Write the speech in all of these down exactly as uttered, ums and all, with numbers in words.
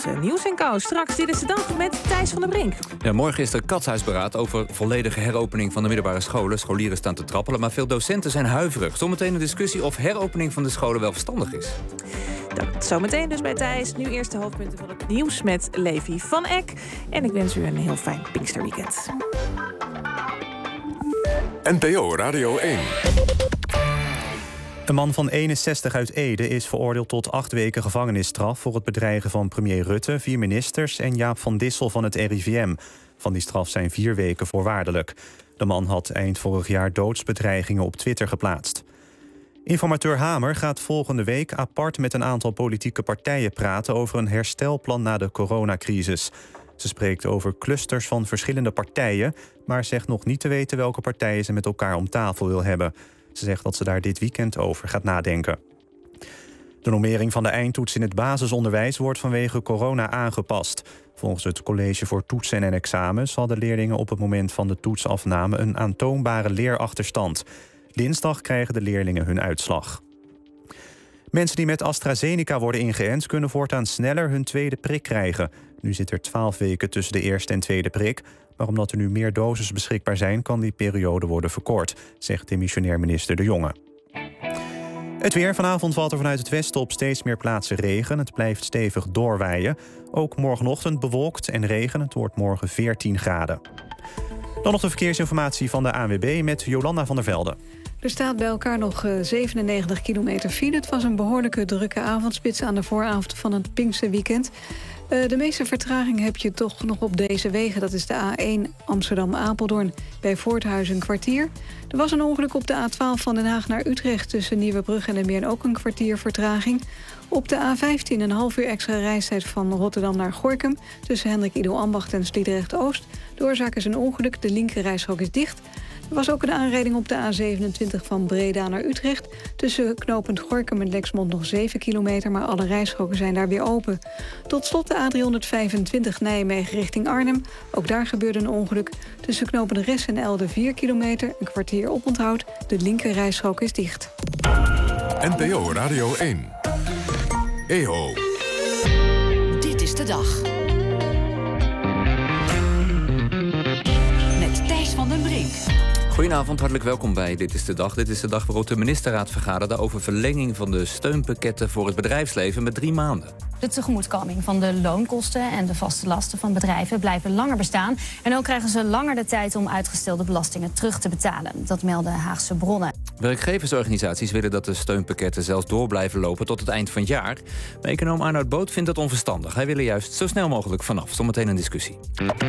uh, Nieuws en Kou. Straks Dit is de Dag met Thijs van der Brink. Ja, morgen is er katshuisberaad over volledige heropening van de middelbare scholen. Scholieren staan te trappelen, maar veel docenten zijn huiverig. Zometeen een discussie of heropening van de scholen wel verstandig is. Dat zometeen dus bij Thijs. Nu eerst de hoofdpunten van het nieuws met Levi van Eck. En ik wens u een heel fijn Pinksterweekend. N P O Radio één. Een man van eenenzestig uit Ede is veroordeeld tot acht weken gevangenisstraf voor het bedreigen van premier Rutte, vier ministers en Jaap van Dissel van het R I V M. Van die straf zijn vier weken voorwaardelijk. De man had eind vorig jaar doodsbedreigingen op Twitter geplaatst. Informateur Hamer gaat volgende week apart met een aantal politieke partijen praten over een herstelplan na de coronacrisis. Ze spreekt over clusters van verschillende partijen, maar zegt nog niet te weten welke partijen ze met elkaar om tafel wil hebben. Ze zegt dat ze daar dit weekend over gaat nadenken. De normering van de eindtoets in het basisonderwijs wordt vanwege corona aangepast. Volgens het College voor Toetsen en Examens hadden leerlingen op het moment van de toetsafname een aantoonbare leerachterstand. Dinsdag krijgen de leerlingen hun uitslag. Mensen die met AstraZeneca worden ingeënt kunnen voortaan sneller hun tweede prik krijgen. Nu zit er twaalf weken tussen de eerste en tweede prik. Maar omdat er nu meer doses beschikbaar zijn, kan die periode worden verkort, zegt demissionair minister De Jonge. Het weer. Vanavond valt er vanuit het westen op steeds meer plaatsen regen. Het blijft stevig doorwaaien. Ook morgenochtend bewolkt en regen. Het wordt morgen veertien graden. Dan nog de verkeersinformatie van de A N W B met Jolanda van der Velde. Er staat bij elkaar nog zevenennegentig kilometer file. Het was een behoorlijke drukke avondspits aan de vooravond van het Pinksterweekend. De meeste vertraging heb je toch nog op deze wegen. Dat is de A één Amsterdam-Apeldoorn bij Voorthuizen een kwartier. Er was een ongeluk op de A twaalf van Den Haag naar Utrecht tussen Nieuwebrug en de Meern, ook een kwartier vertraging. Op de A vijftien een half uur extra reistijd van Rotterdam naar Gorinchem tussen Hendrik Ido Ambacht en Sliedrecht-Oost. De oorzaak is een ongeluk, de linkerrijstrook is dicht. Er was ook een aanrijding op de A zevenentwintig van Breda naar Utrecht. Tussen knooppunt Gorinchem en Lexmond nog zeven kilometer... maar alle rijstroken zijn daar weer open. Tot slot de A driehonderdvijfentwintig Nijmegen richting Arnhem. Ook daar gebeurde een ongeluk. Tussen knooppunt Res en Elde vier kilometer, een kwartier oponthoud. De linker rijstrook is dicht. N P O Radio één. E O. Dit is de dag. Met Thijs van den Brink. Goedenavond, hartelijk welkom bij Dit is de Dag. Dit is de dag waarop de ministerraad vergaderde over verlenging van de steunpakketten voor het bedrijfsleven met drie maanden. De tegemoetkoming van de loonkosten en de vaste lasten van bedrijven blijven langer bestaan. En ook krijgen ze langer de tijd om uitgestelde belastingen terug te betalen. Dat melden Haagse bronnen. Werkgeversorganisaties willen dat de steunpakketten zelfs door blijven lopen tot het eind van het jaar. Maar econoom Arnoud Boot vindt dat onverstandig. Hij wil er juist zo snel mogelijk vanaf. Zometeen een discussie.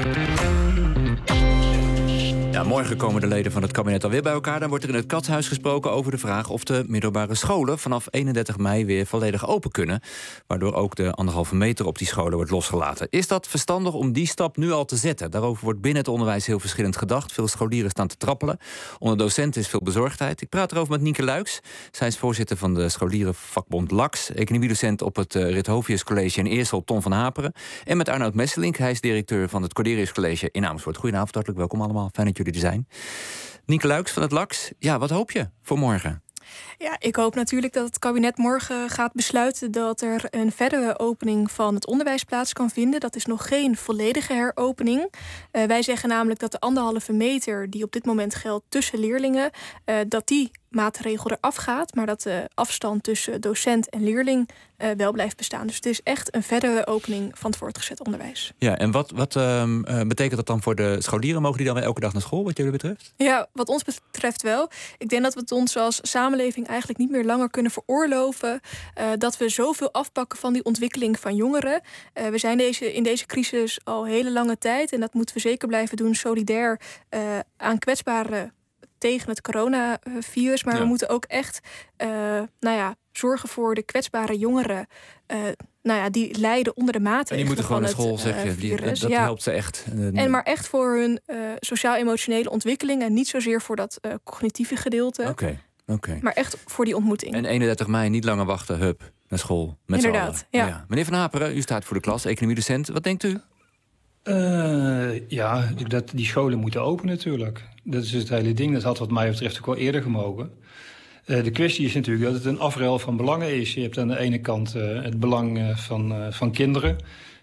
Ja, morgen komen de leden van het kabinet alweer bij elkaar. Dan wordt er in het Katshuis gesproken over de vraag of de middelbare scholen vanaf eenendertig mei weer volledig open kunnen. Waardoor ook de anderhalve meter op die scholen wordt losgelaten. Is dat verstandig om die stap nu al te zetten? Daarover wordt binnen het onderwijs heel verschillend gedacht. Veel scholieren staan te trappelen. Onder docenten is veel bezorgdheid. Ik praat erover met Nienke Luiks. Zij is voorzitter van de scholierenvakbond L A X. Economiedocent op het uh, Rithovius College in Eersel, Ton van Haperen. En met Arnoud Messelink. Hij is directeur van het Corderius College in Amersfoort. Goedenavond, hartelijk welkom allemaal. Fijn dat jullie er zijn. Nienke Luiks van het L A X. Ja, wat hoop je voor morgen? Ja, ik hoop natuurlijk dat het kabinet morgen gaat besluiten dat er een verdere opening van het onderwijs plaats kan vinden. Dat is nog geen volledige heropening. Uh, wij zeggen namelijk dat de anderhalve meter die op dit moment geldt tussen leerlingen, uh, dat die maatregel eraf gaat, maar dat de afstand tussen docent en leerling uh, wel blijft bestaan. Dus het is echt een verdere opening van het voortgezet onderwijs. Ja, en wat, wat uh, betekent dat dan voor de scholieren? Mogen die dan weer elke dag naar school, wat jullie betreft? Ja, wat ons betreft wel. Ik denk dat we het ons als samenleving eigenlijk niet meer langer kunnen veroorloven uh, dat we zoveel afpakken van die ontwikkeling van jongeren. Uh, we zijn deze, in deze crisis al hele lange tijd en dat moeten we zeker blijven doen, solidair uh, aan kwetsbare tegen het coronavirus. Maar ja, we moeten ook echt uh, nou ja, zorgen voor de kwetsbare jongeren. Uh, nou ja, die lijden onder de maatregelen. En die moeten gewoon naar school, uh, zeg je. Die, dat dat ja. helpt ze echt. En maar echt voor hun uh, sociaal-emotionele ontwikkeling en niet zozeer voor dat uh, cognitieve gedeelte. Oké. Okay. Okay. Maar echt voor die ontmoeting. En eenendertig mei niet langer wachten, hup, naar school. Met Inderdaad, ja. ja. Meneer Van Haperen, u staat voor de klas, economiedocent. Wat denkt u? Uh, ja, dat die scholen moeten open natuurlijk. Dat is het hele ding. Dat had wat mij betreft ook al eerder gemogen. Uh, de kwestie is natuurlijk dat het een afruil van belangen is. Je hebt aan de ene kant uh, het belang uh, van, uh, van kinderen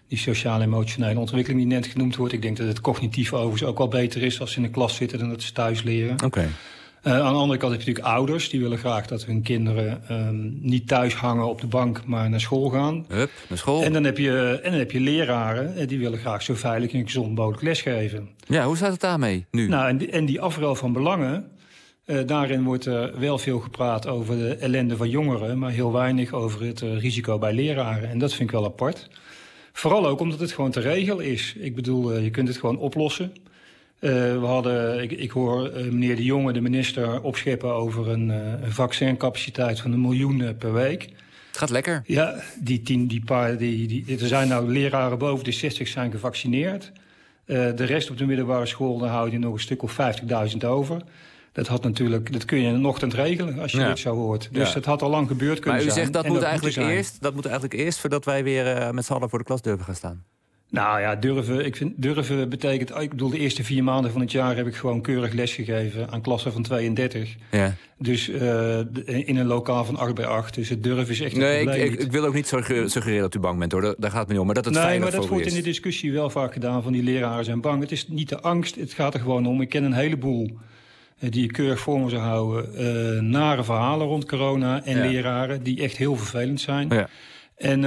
Die sociaal-emotionele ontwikkeling die net genoemd wordt. Ik denk dat het cognitief overigens ook wel beter is als ze in de klas zitten dan dat ze thuis leren. Oké. Okay. Uh, aan de andere kant heb je natuurlijk ouders. Die willen graag dat hun kinderen um, niet thuis hangen op de bank, maar naar school gaan. Hup, naar school. En dan heb je, en dan heb je leraren. Die willen graag zo veilig en gezond mogelijk lesgeven. Ja, hoe staat het daarmee nu? Nou, en die, en die afruil van belangen. Uh, daarin wordt er wel veel gepraat over de ellende van jongeren, maar heel weinig over het uh, risico bij leraren. En dat vind ik wel apart. Vooral ook omdat het gewoon te regelen is. Ik bedoel, uh, je kunt het gewoon oplossen. Uh, we hadden, ik, ik hoor uh, meneer De Jonge, de minister, opscheppen over een, uh, een vaccincapaciteit van een miljoen uh, per week. Het gaat lekker. Ja, die tien, die paar, die, die, er zijn nou leraren boven de zestig zijn gevaccineerd. Uh, de rest op de middelbare school, daar houdt je nog een stuk of vijftigduizend over. Dat had natuurlijk, dat kun je in een ochtend regelen als je ja. dit zo hoort. Dus ja. dat had al lang gebeurd kunnen zijn. Maar u zegt dat, en moet, dat, eigenlijk moet eerst, dat moet eigenlijk eerst voordat wij weer uh, met z'n allen voor de klas durven gaan staan. Nou ja, durven, ik vind, durven betekent... Ik bedoel, de eerste vier maanden van het jaar heb ik gewoon keurig lesgegeven aan klassen van tweeëndertig. Ja. Dus uh, in een lokaal van acht bij acht. Dus het durven is echt een nee, probleem. Ik, ik, ik wil ook niet suggereren dat u bang bent, hoor. Daar, daar gaat het niet om. Maar dat het nee, veilig maar dat voor wordt u is. in de discussie wel vaak gedaan van die leraren zijn bang. Het is niet de angst, het gaat er gewoon om. Ik ken een heleboel uh, die je keurig voor me zou houden. Uh, nare verhalen rond corona en ja. leraren die echt heel vervelend zijn. Ja. En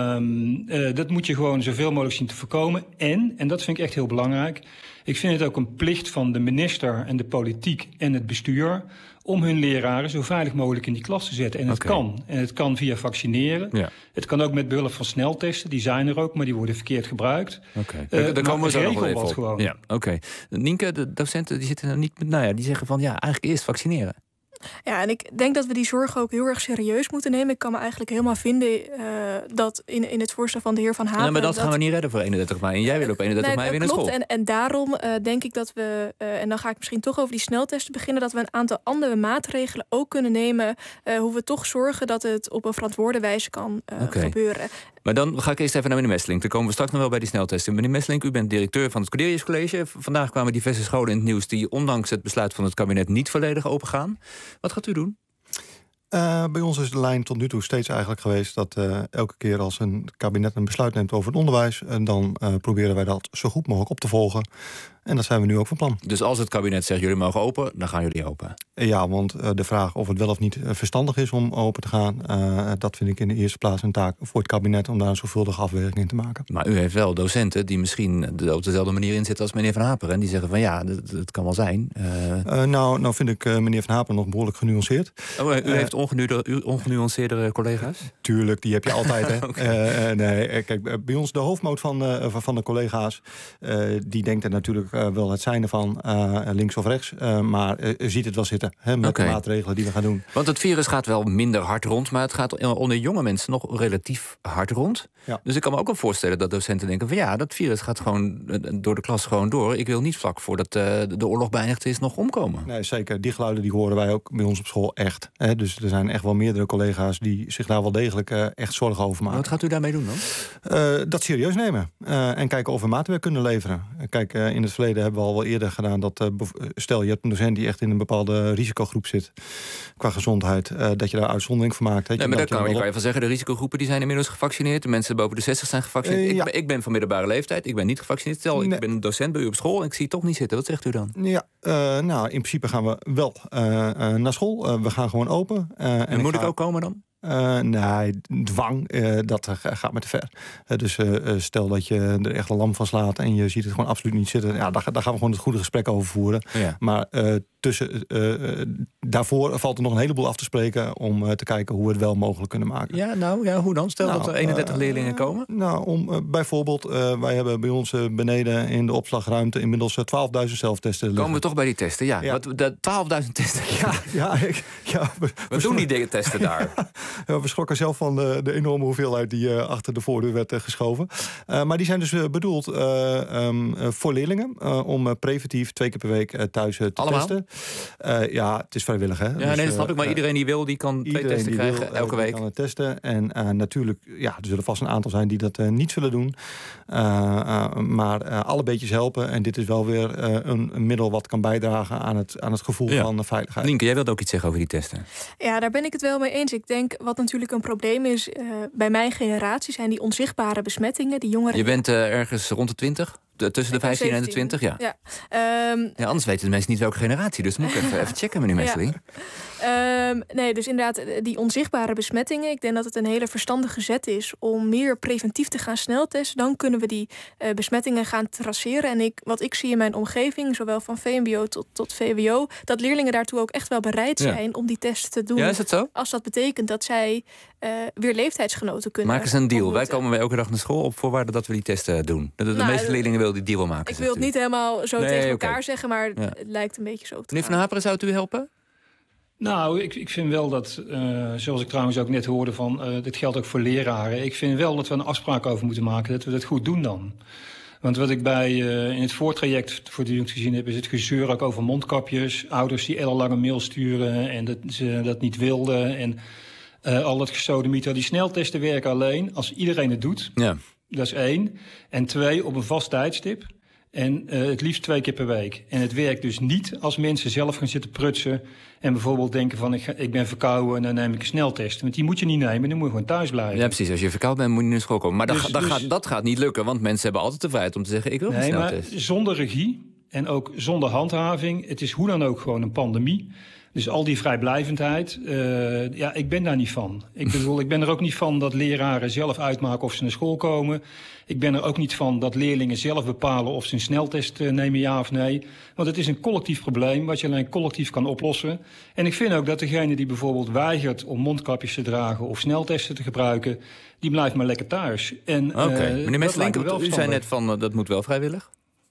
uh, uh, dat moet je gewoon zoveel mogelijk zien te voorkomen. En, en dat vind ik echt heel belangrijk, ik vind het ook een plicht van de minister en de politiek en het bestuur om hun leraren zo veilig mogelijk in die klas te zetten. En het okay. kan. En het kan via vaccineren. Ja. Het kan ook met behulp van sneltesten. Die zijn er ook, maar die worden verkeerd gebruikt. Oké, okay. uh, daar komen we zo nog wel even op. Gewoon. Ja, oké. Okay. Nienke, de docenten die zitten er niet met, nou ja, die zeggen van ja, eigenlijk eerst vaccineren. Ja, en ik denk dat we die zorgen ook heel erg serieus moeten nemen. Ik kan me eigenlijk helemaal vinden uh, dat in, in het voorstel van de heer Van Haperen... Nee, maar dat, dat gaan we niet redden voor eenendertig mei. En jij wil op eenendertig mei weer naar school. En, en daarom uh, denk ik dat we, uh, en dan ga ik misschien toch over die sneltesten beginnen, dat we een aantal andere maatregelen ook kunnen nemen, uh, hoe we toch zorgen dat het op een verantwoorde wijze kan uh, okay. gebeuren. Maar dan ga ik eerst even naar meneer Messeling. Dan komen we straks nog wel bij die sneltesten. Meneer Messeling, u bent directeur van het Cordelius College. Vandaag kwamen diverse scholen in het nieuws die ondanks het besluit van het kabinet niet volledig open gaan. Wat gaat u doen? Uh, bij ons is de lijn tot nu toe steeds eigenlijk geweest dat uh, elke keer als een kabinet een besluit neemt over het onderwijs, uh, dan uh, proberen wij dat zo goed mogelijk op te volgen. En dat zijn we nu ook van plan. Dus als het kabinet zegt jullie mogen open, dan gaan jullie open? Ja, want uh, de vraag of het wel of niet verstandig is om open te gaan, uh, dat vind ik in de eerste plaats een taak voor het kabinet om daar een zorgvuldige afweging in te maken. Maar u heeft wel docenten die misschien op dezelfde manier inzitten als meneer Van Haperen. En die zeggen van ja, dat, dat kan wel zijn. Uh... Uh, nou, nou vind ik uh, meneer Van Haperen nog behoorlijk genuanceerd. Oh, u uh, heeft ongenu- ongenuanceerdere collega's? Tuurlijk, die heb je altijd. Hè. okay. uh, nee, kijk, bij ons de hoofdmoot van, uh, van de collega's, uh, die denkt er natuurlijk Uh, wel het zijn ervan, uh, links of rechts. Uh, maar uh, ziet het wel zitten, hè, met okay. de maatregelen die we gaan doen. Want het virus gaat wel minder hard rond, maar het gaat onder jonge mensen nog relatief hard rond. Ja. Dus ik kan me ook wel voorstellen dat docenten denken van ja, dat virus gaat gewoon door de klas gewoon door. Ik wil niet vlak voordat uh, de oorlog beëindigd is nog omkomen. Nee, zeker. Die geluiden die horen wij ook bij ons op school echt. Hè. Dus er zijn echt wel meerdere collega's die zich daar wel degelijk uh, echt zorgen over maken. Wat gaat u daarmee doen dan? Uh, dat serieus nemen. Uh, en kijken of we maatwerk kunnen leveren. Kijk, uh, in het verleden hebben we al wel eerder gedaan dat, uh, stel je hebt een docent die echt in een bepaalde risicogroep zit qua gezondheid, uh, dat je daar uitzondering van maakt. Nee, maar daar kan je wel even zeggen, de risicogroepen die zijn inmiddels gevaccineerd. De mensen boven de zestig zijn gevaccineerd. Uh, ja. ik, ben, ik ben van middelbare leeftijd, ik ben niet gevaccineerd. Stel, nee. ik ben een docent bij u op school en ik zie het toch niet zitten. Wat zegt u dan? Ja, uh, nou, in principe gaan we wel uh, uh, naar school. Uh, we gaan gewoon open. Uh, en en moet ik, ga... ik ook komen dan? Uh, nee, dwang, uh, dat uh, gaat me te ver. Uh, dus uh, stel dat je er echt een lam van slaat en je ziet het gewoon absoluut niet zitten. Ja, daar, daar gaan we gewoon het goede gesprek over voeren. Ja. Maar uh, tussen, uh, daarvoor valt er nog een heleboel af te spreken om uh, te kijken hoe we het wel mogelijk kunnen maken. Ja, nou, ja, hoe dan? Stel nou, dat er eenendertig uh, leerlingen komen. Nou, om, uh, bijvoorbeeld, uh, wij hebben bij ons uh, beneden in de opslagruimte inmiddels uh, twaalfduizend zelftesten liggen. Komen we toch bij die testen? Ja, ja. Wat, de twaalfduizend testen. Ja, ja, ik, ja we, Wat doen die dingen testen daar? Ja, we schrokken zelf van de, de enorme hoeveelheid die uh, achter de voordeur werd uh, geschoven. Uh, maar die zijn dus uh, bedoeld uh, um, uh, voor leerlingen. Uh, om uh, preventief twee keer per week uh, thuis uh, te Allemaal? testen. Uh, ja, het is vrijwillig. Hè? Ja, dus, nee, dat snap ik. Maar uh, iedereen die wil, die kan twee testen krijgen wil, elke week. kan het testen. En uh, natuurlijk, ja, er zullen vast een aantal zijn die dat uh, niet zullen doen. Uh, uh, maar uh, alle beetjes helpen. En dit is wel weer uh, een, een middel wat kan bijdragen aan het, aan het gevoel ja. van uh, veiligheid. Nienke, jij wilt ook iets zeggen over die testen. Ja, daar ben ik het wel mee eens. Ik denk, wat natuurlijk een probleem is, uh, bij mijn generatie zijn die onzichtbare besmettingen. Die jongeren... Je bent uh, ergens rond de twintig? De, tussen de vijftien zeventien en de twintig, ja. Ja. Um, ja, anders weten de mensen niet welke generatie. Dus moet ik even, even checken, meneer Messeling. Ja. Um, nee, dus inderdaad, die onzichtbare besmettingen. Ik denk dat het een hele verstandige zet is om meer preventief te gaan sneltesten. Dan kunnen we die uh, besmettingen gaan traceren. En ik, wat ik zie in mijn omgeving, zowel van V M B O tot, tot V W O... dat leerlingen daartoe ook echt wel bereid zijn ja. om die test te doen. Ja, is dat zo? Als dat betekent dat zij uh, weer leeftijdsgenoten kunnen Maak eens een deal. ontmoeten. Wij komen elke dag naar school op voorwaarde dat we die testen doen. De, de nou, meeste leerlingen willen die deal wel maken. Ik wil het niet helemaal zo nee, tegen okay. elkaar zeggen, maar ja. het lijkt een beetje zo te Meneer Van Haperen, zou het u helpen? Nou, ik, ik vind wel dat, uh, zoals ik trouwens ook net hoorde, van, uh, dit geldt ook voor leraren. Ik vind wel dat we een afspraak over moeten maken, dat we dat goed doen dan. Want wat ik bij uh, in het voortraject voortdurend gezien heb, is het gezeur ook over mondkapjes. Ouders die ellenlange mail sturen en dat ze dat niet wilden. En uh, al dat gesodemieter. Die sneltesten werken alleen als iedereen het doet. Ja. Dat is één. En twee, op een vast tijdstip. En uh, het liefst twee keer per week. En het werkt dus niet als mensen zelf gaan zitten prutsen en bijvoorbeeld denken van ik, ga, ik ben verkouden en dan neem ik een sneltest. Want die moet je niet nemen, dan moet je gewoon thuis blijven. Ja, precies. Als je verkouden bent, moet je niet naar school komen. Maar dus, dat, dat, dus, gaat, dat gaat niet lukken, want mensen hebben altijd de vrijheid om te zeggen ik wil nee, een sneltest. Maar zonder regie en ook zonder handhaving. Het is hoe dan ook gewoon een pandemie. Dus al die vrijblijvendheid, uh, ja, ik ben daar niet van. Ik bedoel, ik ben er ook niet van dat leraren zelf uitmaken of ze naar school komen. Ik ben er ook niet van dat leerlingen zelf bepalen of ze een sneltest uh, nemen, ja of nee. Want het is een collectief probleem wat je alleen collectief kan oplossen. En ik vind ook dat degene die bijvoorbeeld weigert om mondkapjes te dragen of sneltesten te gebruiken, die blijft maar lekker thuis. Oké, okay. uh, meneer Messeling, u zei net van uh, dat moet wel vrijwillig.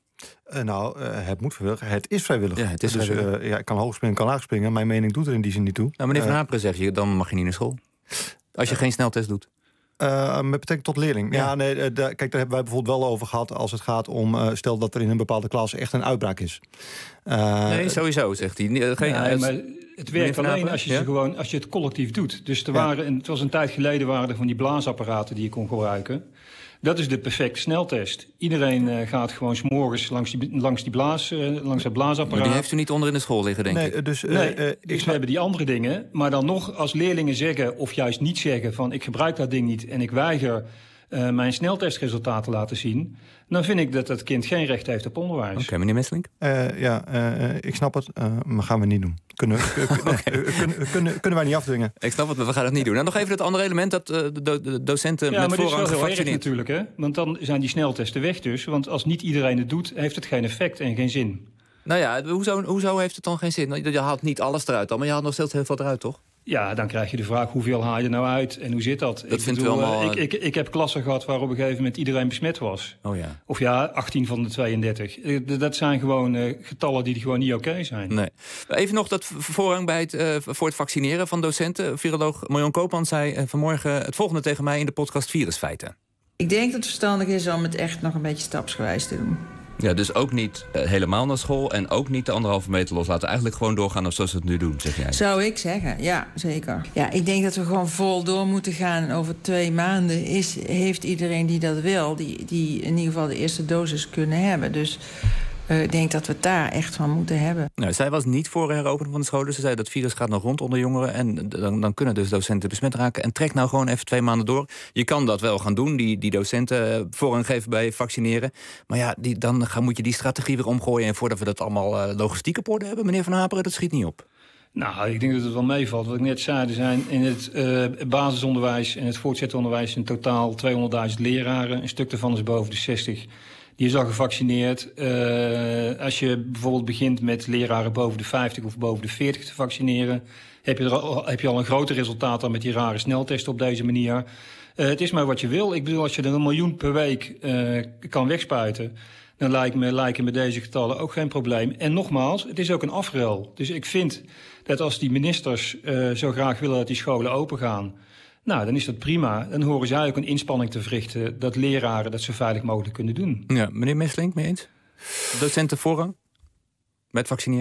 Uh, nou, uh, het moet vrijwillig. Het is vrijwillig. Ja, het is dus vrijwillig. Uh, ja, ik kan hoog springen, kan laag springen. Mijn mening doet er in die zin niet toe. Nou, meneer Van uh, Haperen zegt je, dan mag je niet naar school. Als je uh, geen sneltest doet. Uh, met betrekking tot leerling. Ja, ja nee, uh, da, kijk, daar hebben wij bijvoorbeeld wel over gehad als het gaat om, uh, stel dat er in een bepaalde klas echt een uitbraak is. Uh, nee, sowieso, zegt hij. Geen, nee, maar het werkt alleen als je, ja? ze gewoon, als je het collectief doet. Dus er waren, ja. het was een tijd geleden waren er van die blaasapparaten die je kon gebruiken. Dat is de perfecte sneltest. Iedereen uh, gaat gewoon 's morgens langs die, langs die blaas, uh, langs het blaasapparaat. Maar die heeft u niet onder in de school liggen, denk nee, ik. Dus, uh, nee, uh, dus we hebben die andere dingen. Maar dan nog, als leerlingen zeggen of juist niet zeggen van ik gebruik dat ding niet en ik weiger uh, mijn sneltestresultaten te laten zien, dan vind ik dat dat kind geen recht heeft op onderwijs. Oké, okay, meneer Messeling? Uh, ja, uh, ik snap het, uh, maar gaan we niet doen. Kunnen, okay. kunnen, kunnen, kunnen wij niet afdwingen. Ik snap het, maar we gaan het niet doen. En nog even het andere element, dat uh, de, do, de docenten ja, met voorrang gevaccineerd. Ja, maar dat is wel heel erg natuurlijk, hè? Want dan zijn die sneltesten weg dus. Want als niet iedereen het doet, heeft het geen effect en geen zin. Nou ja, hoezo, hoezo heeft het dan geen zin? Je haalt niet alles eruit dan, maar je haalt nog steeds heel veel eruit, toch? Ja, dan krijg je de vraag hoeveel haal je nou uit en hoe zit dat? Dat ik vindt bedoel, u allemaal... Ik, ik, ik heb klassen gehad waar op een gegeven moment iedereen besmet was. Oh ja. Of ja, achttien van de tweeëndertig. Dat zijn gewoon uh, getallen die gewoon niet oké okay zijn. Nee. Even nog dat voorrang bij het, uh, voor het vaccineren van docenten. Viroloog Marion Koopman zei uh, vanmorgen het volgende tegen mij in de podcast Virusfeiten. Ik denk dat het verstandig is om het echt nog een beetje stapsgewijs te doen. Ja, dus ook niet uh, helemaal naar school en ook niet de anderhalve meter loslaten. Eigenlijk gewoon doorgaan zoals we het nu doen, zeg jij. Zou ik zeggen, ja, zeker. Ja, ik denk dat we gewoon vol door moeten gaan. Over twee maanden is, heeft iedereen die dat wil, die, die in ieder geval de eerste dosis kunnen hebben. Dus uh, ik denk dat we het daar echt van moeten hebben. Nou, zij was niet voor heropenen van de scholen. Ze zei dat het virus gaat nog rond onder jongeren. En dan, dan kunnen dus docenten besmet raken. En trek nou gewoon even twee maanden door. Je kan dat wel gaan doen, die, die docenten voorrang geven bij vaccineren. Maar ja, die, dan gaan, moet je die strategie weer omgooien. En voordat we dat allemaal uh, logistiek op orde hebben, meneer Van Haperen, dat schiet niet op. Nou, ik denk dat het wel meevalt. Wat ik net zei, er zijn in het uh, basisonderwijs en het voortgezet onderwijs in totaal tweehonderdduizend leraren. Een stuk daarvan is boven de zestig. Die is al gevaccineerd. Uh, als je bijvoorbeeld begint met leraren boven de vijftig of boven de veertig te vaccineren, heb je, er al, heb je al een groter resultaat dan met die rare sneltesten op deze manier. Uh, het is maar wat je wil. Ik bedoel, als je er een miljoen per week uh, kan wegspuiten, dan lijkt me, lijken me deze getallen ook geen probleem. En nogmaals, het is ook een afruil. Dus ik vind dat als die ministers uh, zo graag willen dat die scholen open gaan, nou, dan is dat prima. Dan horen zij ook een inspanning te verrichten dat leraren dat zo veilig mogelijk kunnen doen. Ja, meneer Messeling, mee eens? Docenten voorrang met vaccineren?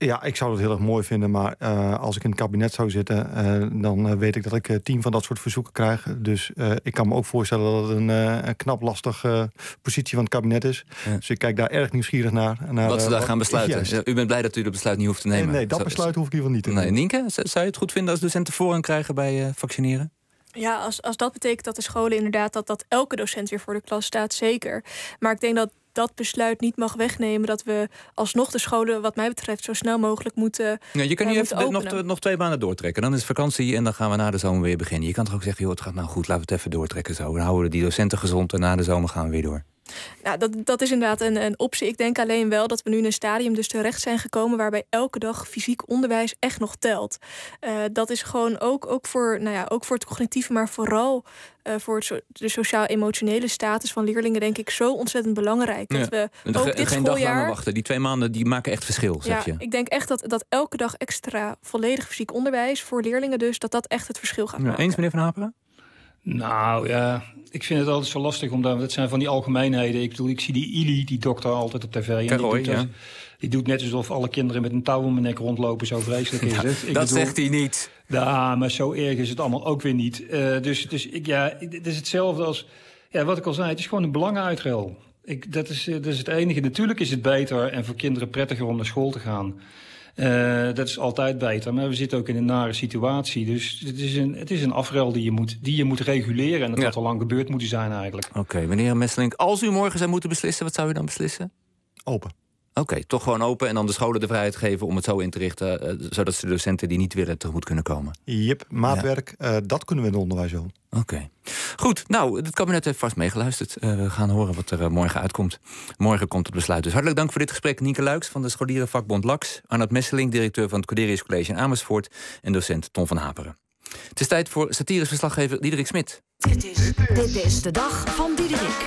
Ja, ik zou dat heel erg mooi vinden. Maar uh, als ik in het kabinet zou zitten, uh, dan uh, weet ik dat ik uh, tien van dat soort verzoeken krijg. Dus uh, ik kan me ook voorstellen dat het een, uh, een knap lastige uh, positie van het kabinet is. Ja. Dus ik kijk daar erg nieuwsgierig naar. naar wat ze daar uh, gaan besluiten. Juist. U bent blij dat u dat besluit niet hoeft te nemen. Nee, nee dat Zo, besluit hoef ik in ieder geval niet te nee, nemen. Nienke, zou je het goed vinden als docenten voorrang krijgen bij uh, vaccineren? Ja, als, als dat betekent dat de scholen inderdaad... Dat, dat elke docent weer voor de klas staat, zeker. Maar ik denk dat dat besluit niet mag wegnemen... dat we alsnog de scholen, wat mij betreft, zo snel mogelijk moeten ja, je kan nu uh, even nog, nog twee maanden doortrekken. Dan is vakantie en dan gaan we na de zomer weer beginnen. Je kan toch ook zeggen, joh, het gaat nou goed, laten we het even doortrekken zo. Dan houden we die docenten gezond en na de zomer gaan we weer door. Nou, dat, dat is inderdaad een, een optie. Ik denk alleen wel dat we nu in een stadium dus terecht zijn gekomen... waarbij elke dag fysiek onderwijs echt nog telt. Uh, dat is gewoon ook, ook, voor, nou ja, ook voor het cognitieve, maar vooral... Uh, voor het so- de sociaal-emotionele status van leerlingen... denk ik zo ontzettend belangrijk. Dat ja. we de, ook ge- dit geen schooljaar... dag langer wachten. Die twee maanden die maken echt verschil, zeg ja, je. Ik denk echt dat, dat elke dag extra volledig fysiek onderwijs... voor leerlingen dus, dat dat echt het verschil gaat ja, maken. Eens, meneer Van Haperen? Nou ja, ik vind het altijd zo lastig, omdat dat zijn van die algemeenheden. Ik bedoel, ik zie die Ili, die dokter, altijd op tv. En Roy, die, doet ja. dat, die doet net alsof alle kinderen met een touw om mijn nek rondlopen. Zo vreselijk is ja, het. Ik dat bedoel, zegt hij niet. Ja, maar zo erg is het allemaal ook weer niet. Uh, dus dus ik, ja, het is hetzelfde als... Ja, wat ik al zei, het is gewoon een belangenuitruil. Ik, dat, is, dat is het enige. Natuurlijk is het beter en voor kinderen prettiger om naar school te gaan. Uh, dat is altijd beter, maar we zitten ook in een nare situatie. Dus het is een, het is een afruil die je moet, die je moet reguleren. En dat ja. had al lang gebeurd moeten zijn eigenlijk. Oké, okay, meneer Messelink, als u morgen zou moeten beslissen... wat zou u dan beslissen? Open. Oké, okay, toch gewoon open en dan de scholen de vrijheid geven... om het zo in te richten, uh, zodat ze de docenten die niet willen... tegemoet kunnen komen. Jep, maatwerk, ja. uh, dat kunnen we in het onderwijs doen. Oké. Okay. Goed, nou, het kabinet heeft vast meegeluisterd. Uh, we gaan horen wat er uh, morgen uitkomt. Morgen komt het besluit. Dus hartelijk dank voor dit gesprek. Nienke Luijks van de Scholierenvakbond L A X... Arnoud Messelink, directeur van het Corderius College in Amersfoort... en docent Ton van Haperen. Het is tijd voor satirisch verslaggever Diederik Smit. Dit is, dit is de dag van Diederik.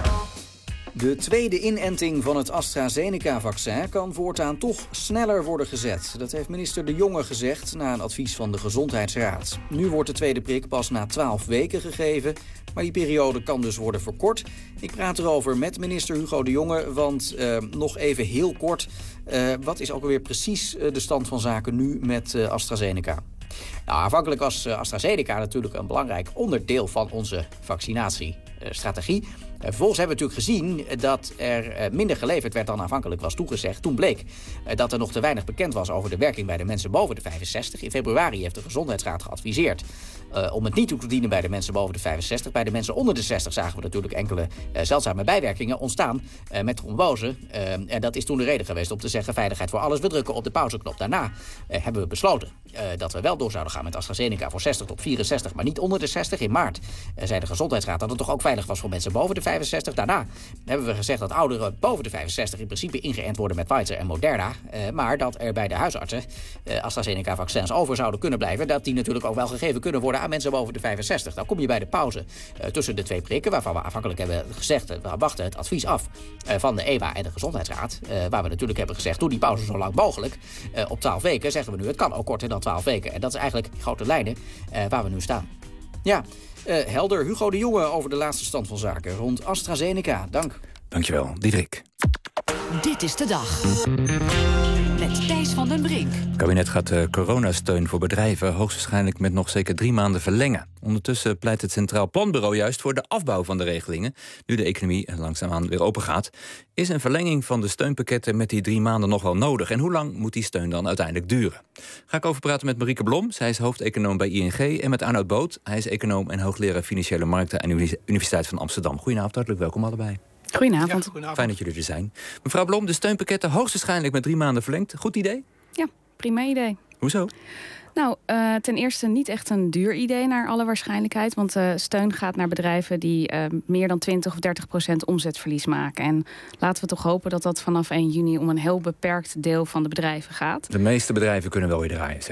De tweede inenting van het AstraZeneca-vaccin kan voortaan toch sneller worden gezet. Dat heeft minister De Jonge gezegd na een advies van de Gezondheidsraad. Nu wordt de tweede prik pas na twaalf weken gegeven, maar die periode kan dus worden verkort. Ik praat erover met minister Hugo De Jonge, want uh, nog even heel kort. Uh, wat is ook alweer precies uh, de stand van zaken nu met uh, AstraZeneca? Nou, aanvankelijk was uh, AstraZeneca natuurlijk een belangrijk onderdeel van onze vaccinatiestrategie. Uh, Vervolgens hebben we natuurlijk gezien dat er minder geleverd werd dan aanvankelijk was toegezegd. Toen bleek dat er nog te weinig bekend was over de werking bij de mensen boven de vijfenzestig. In februari heeft de Gezondheidsraad geadviseerd uh, om het niet toe te dienen bij de mensen boven de vijfenzestig. Bij de mensen onder de zestig zagen we natuurlijk enkele uh, zeldzame bijwerkingen ontstaan uh, met trombose. Uh, en dat is toen de reden geweest om te zeggen veiligheid voor alles. We drukken op de pauzeknop. Daarna uh, hebben we besloten uh, dat we wel door zouden gaan met AstraZeneca voor zestig tot vierenzestig, maar niet onder de zestig. In maart uh, zei de Gezondheidsraad dat het toch ook veilig was voor mensen boven de vijfenzestig. Daarna hebben we gezegd dat ouderen boven de vijfenzestig in principe ingeënt worden met Pfizer en Moderna. Uh, maar dat er bij de huisartsen uh, AstraZeneca-vaccins over zouden kunnen blijven. Dat die natuurlijk ook wel gegeven kunnen worden aan mensen boven de vijfenzestig. Dan kom je bij de pauze uh, tussen de twee prikken, waarvan we aanvankelijk hebben gezegd, uh, we wachten het advies af uh, van de E M A en de Gezondheidsraad. Uh, waar we natuurlijk hebben gezegd, doe die pauze zo lang mogelijk. Uh, op twaalf weken zeggen we nu, het kan ook korter dan twaalf weken. En dat is eigenlijk in grote lijnen uh, waar we nu staan. Ja. Uh, helder, Hugo de Jonge over de laatste stand van zaken rond AstraZeneca. Dank. Dankjewel, Diederik. Dit is de dag. Met Thijs van den Brink. Het kabinet gaat de coronasteun voor bedrijven hoogstwaarschijnlijk met nog zeker drie maanden verlengen. Ondertussen pleit het Centraal Planbureau juist voor de afbouw van de regelingen. Nu de economie langzaamaan weer open gaat. Is een verlenging van de steunpakketten met die drie maanden nog wel nodig? En hoe lang moet die steun dan uiteindelijk duren? Ga ik over praten met Marieke Blom. Zij is hoofdeconoom bij I N G. En met Arnoud Boot. Hij is econoom en hoogleraar Financiële Markten aan de Universiteit van Amsterdam. Goedenavond, hartelijk welkom allebei. Goedenavond. Ja, goedenavond. Fijn dat jullie er zijn. Mevrouw Blom, de steunpakketten hoogstwaarschijnlijk met drie maanden verlengd. Goed idee? Ja, prima idee. Hoezo? Nou, uh, ten eerste niet echt een duur idee naar alle waarschijnlijkheid. Want uh, steun gaat naar bedrijven die uh, meer dan twintig of dertig procent omzetverlies maken. En laten we toch hopen dat dat vanaf één juni om een heel beperkt deel van de bedrijven gaat. De meeste bedrijven kunnen wel weer draaien, zegt u.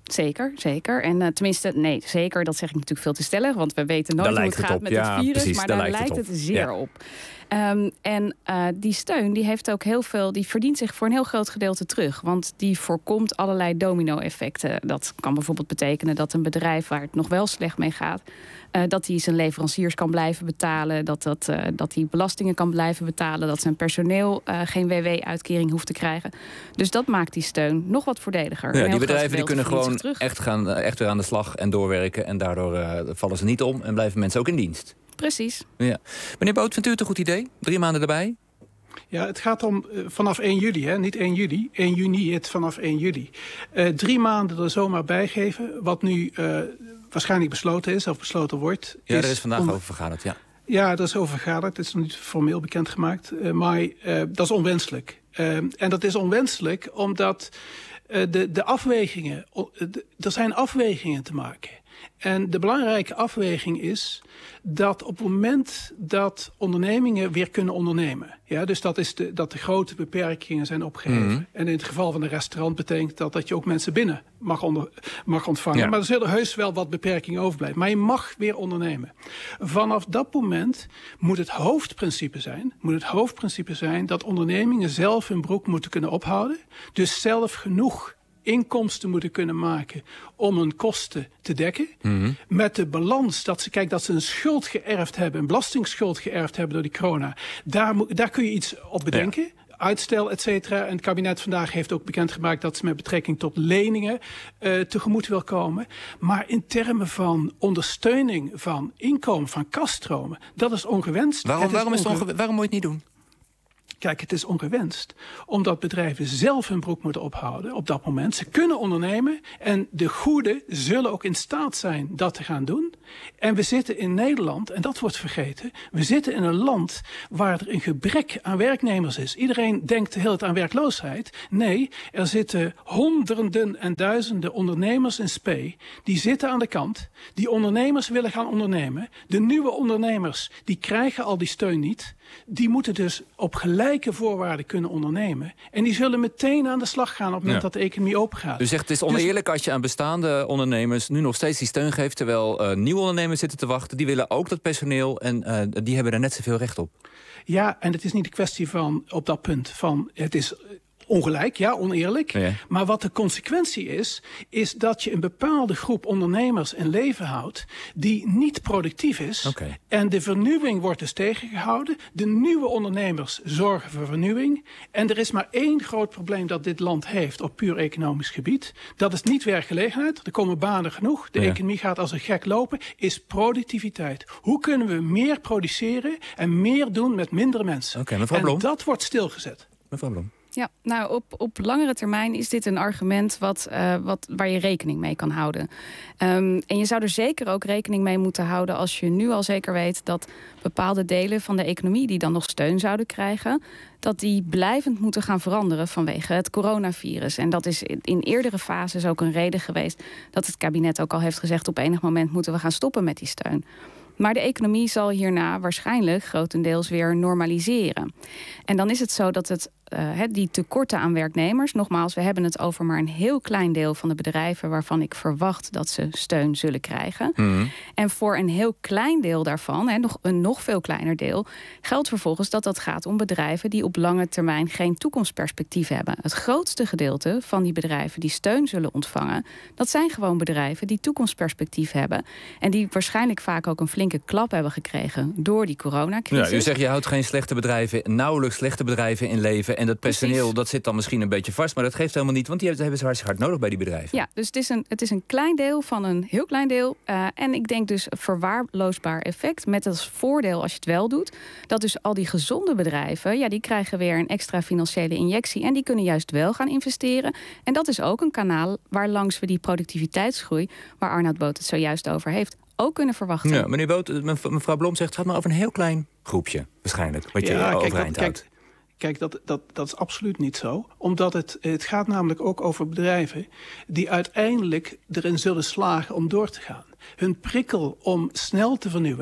Zeker, zeker. En uh, tenminste, nee, zeker, dat zeg ik natuurlijk veel te stellig. Want we weten nooit hoe het gaat het met ja, het virus. Precies, maar daar, daar lijkt lijkt het, het zeer ja. op. Um, en uh, die steun die heeft ook heel veel, die verdient zich voor een heel groot gedeelte terug. Want die voorkomt allerlei domino-effecten. Dat kan bijvoorbeeld betekenen dat een bedrijf waar het nog wel slecht mee gaat, Uh, dat hij zijn leveranciers kan blijven betalen, dat, dat, uh, dat hij belastingen kan blijven betalen, dat zijn personeel uh, geen W W-uitkering hoeft te krijgen. Dus dat maakt die steun nog wat voordeliger. Ja, die bedrijven die kunnen gewoon echt, gaan, echt weer aan de slag en doorwerken. En daardoor uh, vallen ze niet om en blijven mensen ook in dienst. Precies. Ja. Meneer Boot, vindt u het een goed idee? Drie maanden erbij? Ja, het gaat om uh, vanaf één juli, hè? Niet één juli. één juni, het vanaf één juli. Uh, drie maanden er zomaar bijgeven, wat nu Uh, waarschijnlijk besloten is, of besloten wordt. Ja, is er is vandaag om... over vergaderd, ja. Ja, er is over vergaderd. Het is nog niet formeel bekendgemaakt. Uh, maar uh, dat is onwenselijk. Uh, en dat is onwenselijk omdat uh, de, de afwegingen... Uh, de, er zijn afwegingen te maken. En de belangrijke afweging is dat op het moment dat ondernemingen weer kunnen ondernemen, ja, dus dat is de, dat de grote beperkingen zijn opgeheven. Mm-hmm. En in het geval van een restaurant betekent dat dat je ook mensen binnen mag, onder, mag ontvangen. Ja. Maar er zullen heus wel wat beperkingen overblijven. Maar je mag weer ondernemen. Vanaf dat moment moet het hoofdprincipe zijn, moet het hoofdprincipe zijn dat ondernemingen zelf hun broek moeten kunnen ophouden. Dus zelf genoeg inkomsten moeten kunnen maken om hun kosten te dekken. Mm-hmm. Met de balans dat ze, kijk, dat ze een schuld geërfd hebben, een belastingsschuld geërfd hebben door die corona. Daar, daar kun je iets op bedenken. Ja. Uitstel, et cetera. En het kabinet vandaag heeft ook bekendgemaakt dat ze met betrekking tot leningen uh, tegemoet wil komen. Maar in termen van ondersteuning van inkomen, van kaststromen, dat is ongewenst. Waarom, het is waarom, is onge- het onge- waarom moet je het niet doen? Kijk, het is ongewenst, omdat bedrijven zelf hun broek moeten ophouden op dat moment. Ze kunnen ondernemen en de goeden zullen ook in staat zijn dat te gaan doen. En we zitten in Nederland, en dat wordt vergeten, we zitten in een land waar er een gebrek aan werknemers is. Iedereen denkt de hele tijd aan werkloosheid. Nee, er zitten honderden en duizenden ondernemers in spe. Die zitten aan de kant. Die ondernemers willen gaan ondernemen. De nieuwe ondernemers, die krijgen al die steun niet. Die moeten dus op gelijke voorwaarden kunnen ondernemen. En die zullen meteen aan de slag gaan op het moment ja. dat de economie open gaat. U zegt het is oneerlijk dus als je aan bestaande ondernemers nu nog steeds die steun geeft, terwijl uh, nieuwe ondernemers zitten te wachten. Die willen ook dat personeel en uh, die hebben er net zoveel recht op. Ja, en het is niet een kwestie van op dat punt van het is ongelijk, ja, oneerlijk. Ja. Maar wat de consequentie is, is dat je een bepaalde groep ondernemers in leven houdt die niet productief is. Okay. En de vernieuwing wordt dus tegengehouden. De nieuwe ondernemers zorgen voor vernieuwing. En er is maar één groot probleem dat dit land heeft op puur economisch gebied. Dat is niet werkgelegenheid. Er komen banen genoeg. De ja. economie gaat als een gek lopen. Is productiviteit. Hoe kunnen we meer produceren en meer doen met minder mensen? Okay, mevrouw Blom. En dat wordt stilgezet. Mevrouw Blom. Ja, nou op, op langere termijn is dit een argument wat, uh, wat, waar je rekening mee kan houden. Um, en je zou er zeker ook rekening mee moeten houden als je nu al zeker weet dat bepaalde delen van de economie die dan nog steun zouden krijgen, dat die blijvend moeten gaan veranderen vanwege het coronavirus. En dat is in eerdere fases ook een reden geweest dat het kabinet ook al heeft gezegd op enig moment moeten we gaan stoppen met die steun. Maar de economie zal hierna waarschijnlijk grotendeels weer normaliseren. En dan is het zo dat het, uh, die tekorten aan werknemers, nogmaals, we hebben het over maar een heel klein deel van de bedrijven waarvan ik verwacht dat ze steun zullen krijgen. Mm-hmm. En voor een heel klein deel daarvan, hè, nog een nog veel kleiner deel, geldt vervolgens dat dat gaat om bedrijven die op lange termijn geen toekomstperspectief hebben. Het grootste gedeelte van die bedrijven die steun zullen ontvangen, dat zijn gewoon bedrijven die toekomstperspectief hebben en die waarschijnlijk vaak ook een flinke klap hebben gekregen door die coronacrisis. Ja, u zegt je houdt geen slechte bedrijven, nauwelijks slechte bedrijven in leven. En dat personeel, Precies. dat zit dan misschien een beetje vast. Maar dat geeft helemaal niet, want die hebben ze hartstikke hard nodig bij die bedrijven. Ja, dus het is een, het is een klein deel van een heel klein deel. Uh, en ik denk dus een verwaarloosbaar effect. Met als voordeel, als je het wel doet, dat dus al die gezonde bedrijven, ja, die krijgen weer een extra financiële injectie. En die kunnen juist wel gaan investeren. En dat is ook een kanaal waar langs we die productiviteitsgroei, waar Arnoud Boot het zojuist over heeft, ook kunnen verwachten. Ja, meneer Boot, mevrouw Blom zegt, het gaat maar over een heel klein groepje, waarschijnlijk, wat je ja, overeind kijk, houdt. Kijk, kijk dat, dat, dat is absoluut niet zo. Omdat het, het gaat namelijk ook over bedrijven die uiteindelijk erin zullen slagen om door te gaan. Hun prikkel om snel te vernieuwen,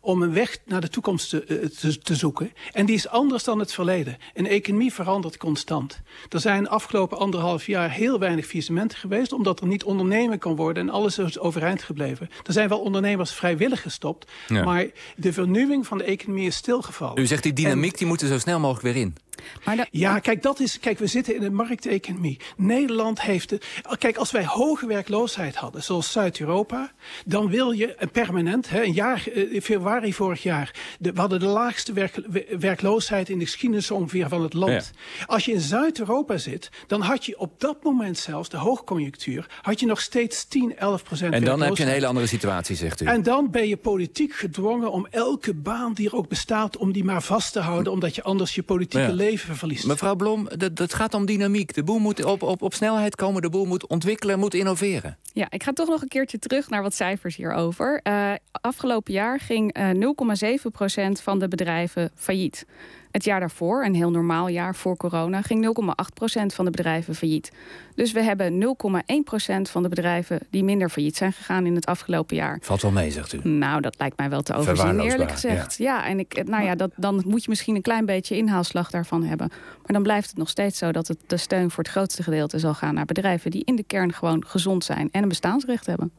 om een weg naar de toekomst te, te, te zoeken. En die is anders dan het verleden. Een economie verandert constant. Er zijn afgelopen anderhalf jaar heel weinig faillissementen geweest, omdat er niet ondernemen kan worden en alles is overeind gebleven. Er zijn wel ondernemers vrijwillig gestopt, ja. maar de vernieuwing van de economie is stilgevallen. U zegt die dynamiek, en, die moet er zo snel mogelijk weer in. Maar dat... Ja, kijk, dat is, kijk, we zitten in een markteconomie. Nederland heeft... De, kijk, als wij hoge werkloosheid hadden, zoals Zuid-Europa, dan wil je een permanent, hè, een jaar, in februari vorig jaar, de, we hadden de laagste werk, werkloosheid in de geschiedenis ongeveer van het land. Ja. Als je in Zuid-Europa zit, dan had je op dat moment zelfs, de hoogconjunctuur, had je nog steeds tien, elf procent En dan werkloosheid. heb je een hele andere situatie, zegt u. En dan ben je politiek gedwongen om elke baan die er ook bestaat, om die maar vast te houden, omdat je anders je politieke ja. leven verliest. Mevrouw Blom, dat, dat gaat om dynamiek. De boel moet op, op, op snelheid komen, de boel moet ontwikkelen, moet innoveren. Ja, ik ga toch nog een keertje terug naar wat cijfers hierover. Uh, afgelopen jaar ging uh, nul komma zeven procent van de bedrijven failliet. Het jaar daarvoor, een heel normaal jaar voor corona, ging nul komma acht procent van de bedrijven failliet. Dus we hebben nul komma één procent van de bedrijven die minder failliet zijn gegaan in het afgelopen jaar. Valt wel mee, zegt u. Nou, dat lijkt mij wel te overzien, eerlijk gezegd. Ja, ja en ik, nou ja, dat, dan moet je misschien een klein beetje inhaalslag daarvan hebben. Maar dan blijft het nog steeds zo dat het de steun voor het grootste gedeelte zal gaan naar bedrijven die in de kern gewoon gezond zijn en een bestaansrecht hebben.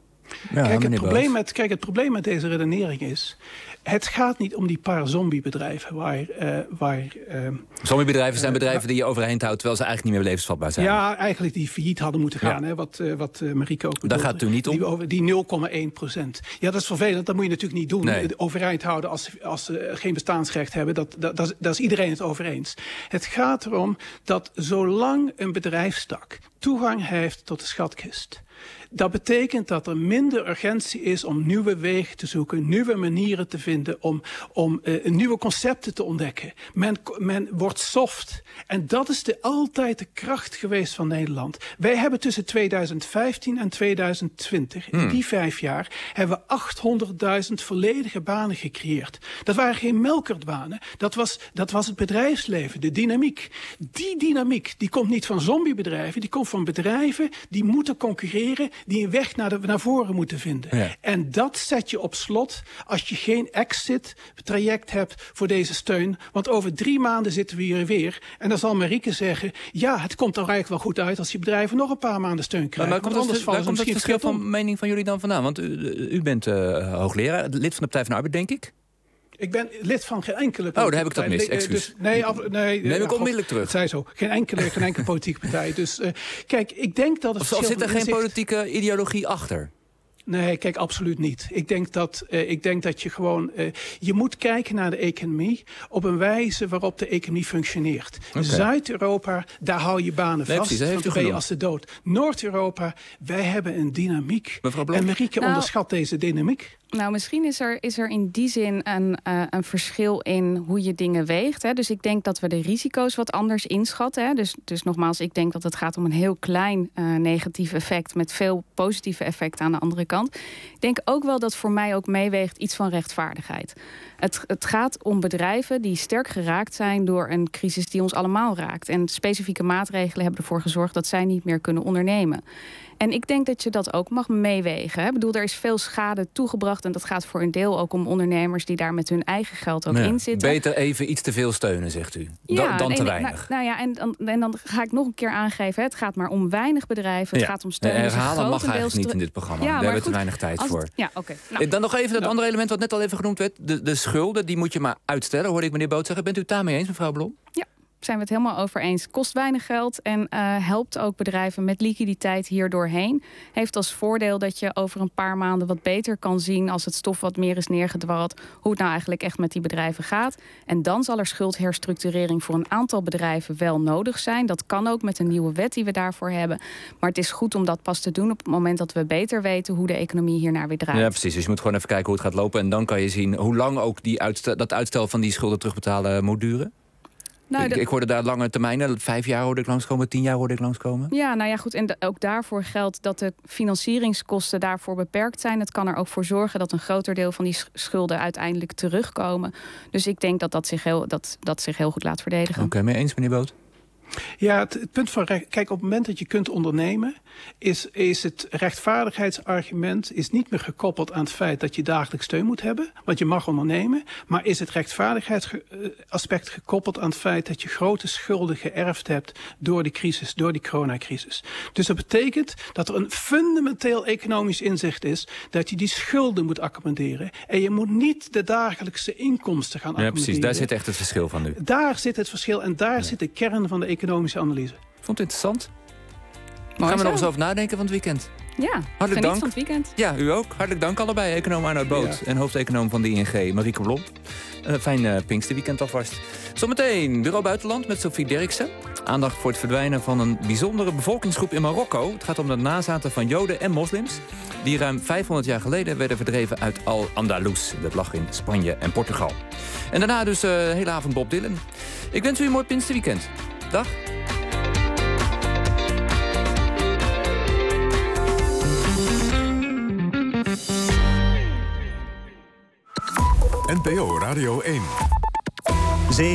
Ja, kijk, het probleem met, kijk, het probleem met deze redenering is, het gaat niet om die paar zombiebedrijven waar... Uh, waar uh, zombiebedrijven zijn bedrijven uh, die je overeind houdt, terwijl ze eigenlijk niet meer levensvatbaar zijn. Ja, eigenlijk die failliet hadden moeten gaan, ja. hè, wat, uh, wat uh, Marieke ook bedoelde. Daar gaat het u niet om? Die, over, die nul komma één procent. Ja, dat is vervelend, dat moet je natuurlijk niet doen. Nee. Overeind houden als, als ze geen bestaansrecht hebben, dat, dat, dat, dat is iedereen het over eens. Het gaat erom dat zolang een bedrijfstak toegang heeft tot de schatkist, dat betekent dat er minder urgentie is om nieuwe wegen te zoeken, nieuwe manieren te vinden, om, om uh, nieuwe concepten te ontdekken. Men, men wordt soft. En dat is de, altijd de kracht geweest van Nederland. Wij hebben tussen tweeduizend vijftien en tweeduizend twintig, hmm. in die vijf jaar, hebben we achthonderdduizend volledige banen gecreëerd. Dat waren geen melkertbanen. Dat was, dat was het bedrijfsleven, de dynamiek. Die dynamiek, die komt niet van zombiebedrijven, die komt van bedrijven die moeten concurreren, die een weg naar, de, naar voren moeten vinden. Ja. En dat zet je op slot als je geen exit-traject hebt voor deze steun. Want over drie maanden zitten we hier weer. En dan zal Marieke zeggen, ja, het komt er eigenlijk wel goed uit als die bedrijven nog een paar maanden steun krijgen. Maar, maar komt anders waar komt het verschil van mening van jullie dan vandaan? Want u, u bent uh, hoogleraar, lid van de Partij van de Arbeid, denk ik? Ik ben lid van geen enkele politieke Oh, daar heb ik dat mis, excuus. Dus, nee, af, nee, Neem ik onmiddellijk terug. Het zei zo. Geen enkele, geen enkele politieke partij. Dus uh, kijk, ik denk dat het Of, of zit er geen inzicht... politieke ideologie achter? Nee, kijk, absoluut niet. Ik denk dat, uh, ik denk dat je gewoon... Uh, je moet kijken naar de economie op een wijze waarop de economie functioneert. Okay. Zuid-Europa, daar hou je banen nee, vast, want dan ben je als de dood. Noord-Europa, wij hebben een dynamiek. En Marieke nou, onderschat deze dynamiek. Nou, misschien is er, is er in die zin een, uh, een verschil in hoe je dingen weegt. Hè. Dus ik denk dat we de risico's wat anders inschatten. Hè. Dus, dus nogmaals, ik denk dat het gaat om een heel klein uh, negatief effect met veel positieve effecten aan de andere kant. Ik denk ook wel dat voor mij ook meeweegt iets van rechtvaardigheid. Het, het gaat om bedrijven die sterk geraakt zijn door een crisis die ons allemaal raakt. En specifieke maatregelen hebben ervoor gezorgd dat zij niet meer kunnen ondernemen. En ik denk dat je dat ook mag meewegen. Ik bedoel, er is veel schade toegebracht. En dat gaat voor een deel ook om ondernemers die daar met hun eigen geld ook ja, in zitten. Beter even iets te veel steunen, zegt u. Ja, dan, dan nee, te nee, weinig. Nou, nou ja, en dan, en dan ga ik nog een keer aangeven. Het gaat maar om weinig bedrijven. Het ja. gaat om steun. Nee, herhalen mag eigenlijk niet in dit programma. Ja, Daar hebben we te weinig tijd voor. Het, ja, okay. nou. Dan nog even dat nou. andere element wat net al even genoemd werd. De, de schulden, die moet je maar uitstellen. Hoorde ik meneer Boot zeggen. Bent u het daarmee eens, mevrouw Blom? Ja. Zijn we het helemaal over eens. Kost weinig geld en uh, helpt ook bedrijven met liquiditeit hier doorheen. Heeft als voordeel dat je over een paar maanden wat beter kan zien, als het stof wat meer is neergedwarreld, hoe het nou eigenlijk echt met die bedrijven gaat. En dan zal er schuldherstructurering voor een aantal bedrijven wel nodig zijn. Dat kan ook met een nieuwe wet die we daarvoor hebben. Maar het is goed om dat pas te doen op het moment dat we beter weten hoe de economie hiernaar weer draait. Ja, precies. Dus je moet gewoon even kijken hoe het gaat lopen. En dan kan je zien hoe lang ook die uitstel, dat uitstel van die schulden terugbetalen moet duren. Nou, ik, de... ik hoorde daar lange termijnen, vijf jaar hoorde ik langskomen, tien jaar hoorde ik langskomen. Ja, nou ja, goed. En de, ook daarvoor geldt dat de financieringskosten daarvoor beperkt zijn. Het kan er ook voor zorgen dat een groter deel van die schulden uiteindelijk terugkomen. Dus ik denk dat dat zich heel, dat, dat zich heel goed laat verdedigen. Oké, okay, mee eens, meneer Boot? Ja, het, het punt van recht, kijk, op het moment dat je kunt ondernemen, is, is het rechtvaardigheidsargument is niet meer gekoppeld aan het feit dat je dagelijks steun moet hebben, want je mag ondernemen, maar is het rechtvaardigheidsaspect gekoppeld aan het feit dat je grote schulden geërfd hebt door die crisis, door die coronacrisis. Dus dat betekent dat er een fundamenteel economisch inzicht is dat je die schulden moet accommoderen en je moet niet de dagelijkse inkomsten gaan accommoderen. Ja, precies. Daar zit echt het verschil van nu. Daar zit het verschil en daar ja. zit de kern van de economische analyse. Vond het interessant? Mooi Gaan we zo. nog eens over nadenken van het weekend? Ja, hartelijk dank. van het weekend. Ja, u ook. Hartelijk dank allebei. Econoom Arnoud Boot ja. en hoofdeconoom van de I N G, Marieke Blom. Uh, fijn uh, Pinksterweekend alvast. Zometeen Bureau Buitenland met Sophie Derksen. Aandacht voor het verdwijnen van een bijzondere bevolkingsgroep in Marokko. Het gaat om de nazaten van Joden en moslims die ruim vijfhonderd jaar geleden werden verdreven uit Al-Andalus. Dat lag in Spanje en Portugal. En daarna dus uh, de hele avond Bob Dylan. Ik wens u een mooi Pinksterweekend. Dag. N P O Radio één.